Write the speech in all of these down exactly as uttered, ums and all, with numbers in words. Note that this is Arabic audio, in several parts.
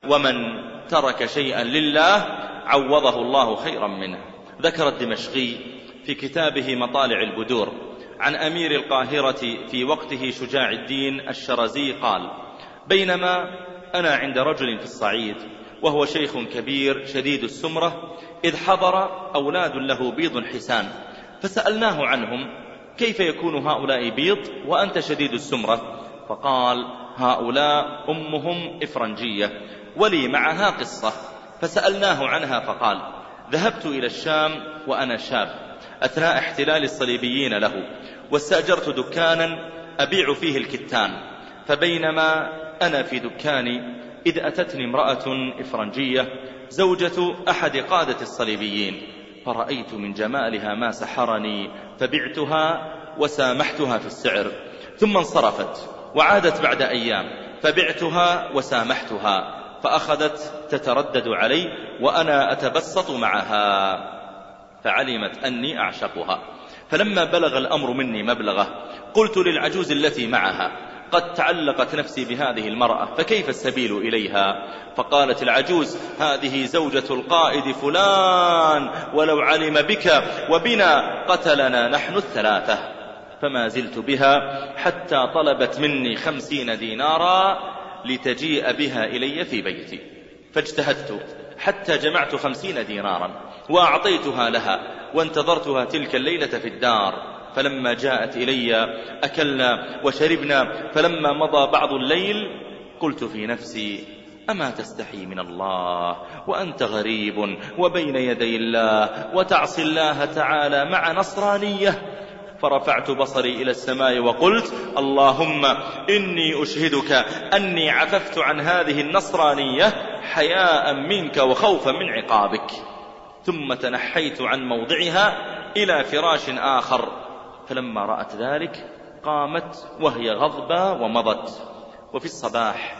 ومن ترك شيئا لله عوضه الله خيرا منه. ذكر الدمشقي في كتابه مطالع البدور عن أمير القاهرة في وقته شجاع الدين الشرزي قال: بينما أنا عند رجل في الصعيد وهو شيخ كبير شديد السمرة، إذ حضر أولاد له بيض حسان، فسألناه عنهم: كيف يكون هؤلاء بيض وأنت شديد السمرة؟ فقال: هؤلاء أمهم إفرنجية ولي معها قصة. فسألناه عنها فقال: ذهبت إلى الشام وأنا شاب أثناء احتلال الصليبيين له، واستأجرت دكانا أبيع فيه الكتان، فبينما أنا في دكاني إذ أتتني امرأة إفرنجية زوجة أحد قادة الصليبيين، فرأيت من جمالها ما سحرني، فبعتها وسامحتها في السعر، ثم انصرفت وعادت بعد أيام، فبعتها وسامحتها، فأخذت تتردد علي وأنا أتبسط معها، فعلمت أني أعشقها. فلما بلغ الأمر مني مبلغه قلت للعجوز التي معها: قد تعلقت نفسي بهذه المرأة، فكيف السبيل إليها؟ فقالت العجوز: هذه زوجة القائد فلان، ولو علم بك وبنا قتلنا نحن الثلاثة. فما زلت بها حتى طلبت مني خمسين دينارا لتجيء بها إلي في بيتي، فاجتهدت حتى جمعت خمسين دينارا وأعطيتها لها، وانتظرتها تلك الليلة في الدار. فلما جاءت إلي أكلنا وشربنا، فلما مضى بعض الليل قلت في نفسي: أما تستحي من الله وأنت غريب وبين يدي الله وتعصي الله تعالى مع نصرانية؟ فرفعت بصري إلى السماء وقلت: اللهم إني أشهدك أني عففت عن هذه النصرانية حياء منك وخوفا من عقابك. ثم تنحيت عن موضعها إلى فراش آخر، فلما رأت ذلك قامت وهي غضبة ومضت. وفي الصباح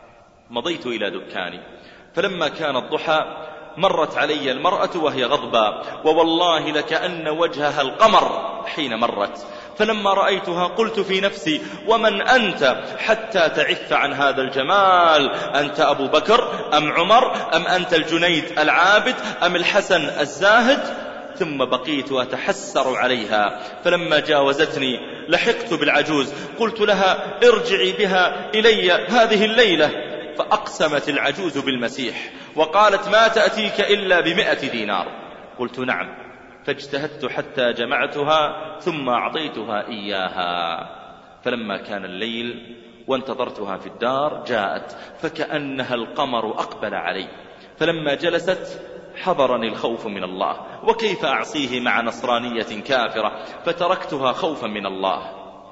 مضيت إلى دكاني، فلما كان الضحى مرت علي المرأة وهي غضبة، ووالله لكأن وجهها القمر حين مرت. فلما رأيتها قلت في نفسي: ومن أنت حتى تعف عن هذا الجمال؟ أنت أبو بكر أم عمر أم أنت الجنيد العابد أم الحسن الزاهد؟ ثم بقيت أتحسر عليها. فلما جاوزتني لحقت بالعجوز، قلت لها: ارجعي بها إلي هذه الليلة. فأقسمت العجوز بالمسيح وقالت: ما تأتيك إلا بمئة دينار. قلت: نعم. فاجتهدت حتى جمعتها ثم أعطيتها إياها. فلما كان الليل وانتظرتها في الدار جاءت، فكأنها القمر أقبل علي. فلما جلست حضرني الخوف من الله، وكيف أعصيه مع نصرانية كافرة؟ فتركتها خوفا من الله.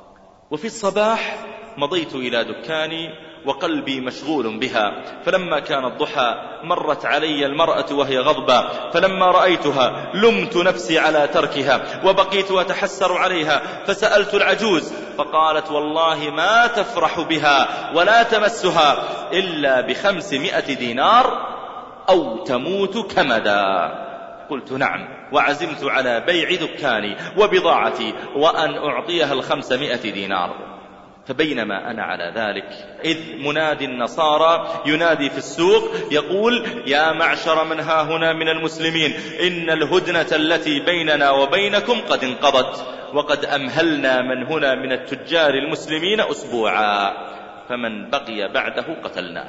وفي الصباح مضيت إلى دكاني وقلبي مشغول بها. فلما كان الضحى مرت علي المرأة وهي غضبة، فلما رأيتها لمت نفسي على تركها وبقيت أتحسر عليها. فسألت العجوز فقالت: والله ما تفرح بها ولا تمسها إلا بخمسمائة دينار أو تموت كمدا. قلت: نعم. وعزمت على بيع دكاني وبضاعتي وأن أعطيها الخمسمائة دينار. فبينما أنا على ذلك إذ منادي النصارى ينادي في السوق يقول: يا معشر من ها هنا من المسلمين، إن الهدنة التي بيننا وبينكم قد انقضت، وقد أمهلنا من هنا من التجار المسلمين أسبوعا، فمن بقي بعده قتلناه.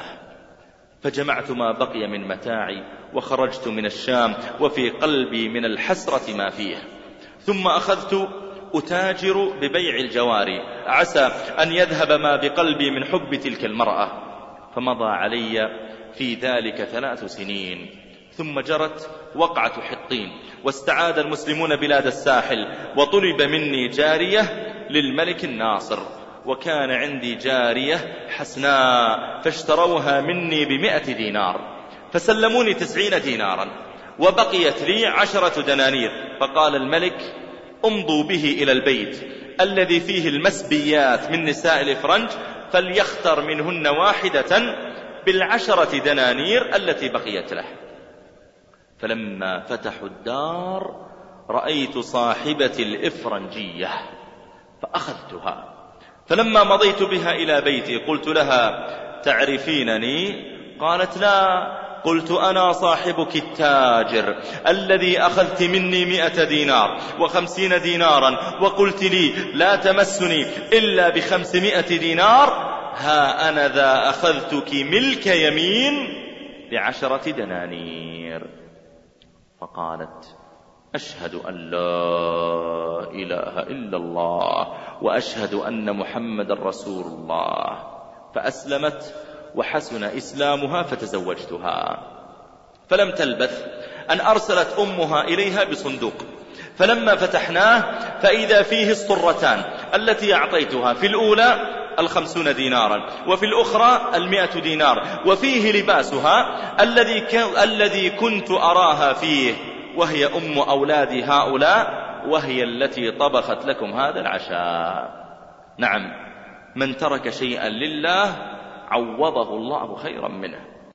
فجمعت ما بقي من متاعي وخرجت من الشام وفي قلبي من الحسرة ما فيه. ثم أخذت أتاجر ببيع الجواري عسى أن يذهب ما بقلبي من حب تلك المرأة. فمضى علي في ذلك ثلاث سنين، ثم جرت وقعة حطين، واستعاد المسلمون بلاد الساحل، وطلب مني جارية للملك الناصر، وكان عندي جارية حسناء فاشتروها مني بمئة دينار، فسلموني تسعين دينارا، وبقيت لي عشرة دنانير. فقال الملك: امضوا به إلى البيت الذي فيه المسبيات من نساء الإفرنج، فليختر منهن واحدة بالعشرة دنانير التي بقيت له. فلما فتحوا الدار رأيت صاحبة الإفرنجية فأخذتها. فلما مضيت بها إلى بيتي قلت لها: تعرفينني؟ قالت لا. قلت أنا صاحبك التاجر الذي أخذت مني مئة دينار وخمسين دينارا وقلت لي لا تمسني إلا بخمسمائة دينار، ها أنا ذا أخذتك ملك يمين بعشرة دنانير. فقالت أشهد أن لا إله إلا الله وأشهد أن محمد رسول الله. فأسلمت وحسن إسلامها فتزوجتها. فلم تلبث أن أرسلت أمها إليها بصندوق، فلما فتحناه فإذا فيه الصرتان التي أعطيتها، في الأولى الخمسون دينارا وفي الأخرى المئة دينار، وفيه لباسها الذي, الذي كنت أراها فيه، وهي أم أولاد هؤلاء، وهي التي طبخت لكم هذا العشاء. نعم، من ترك شيئا لله عوضه الله خيرا منه.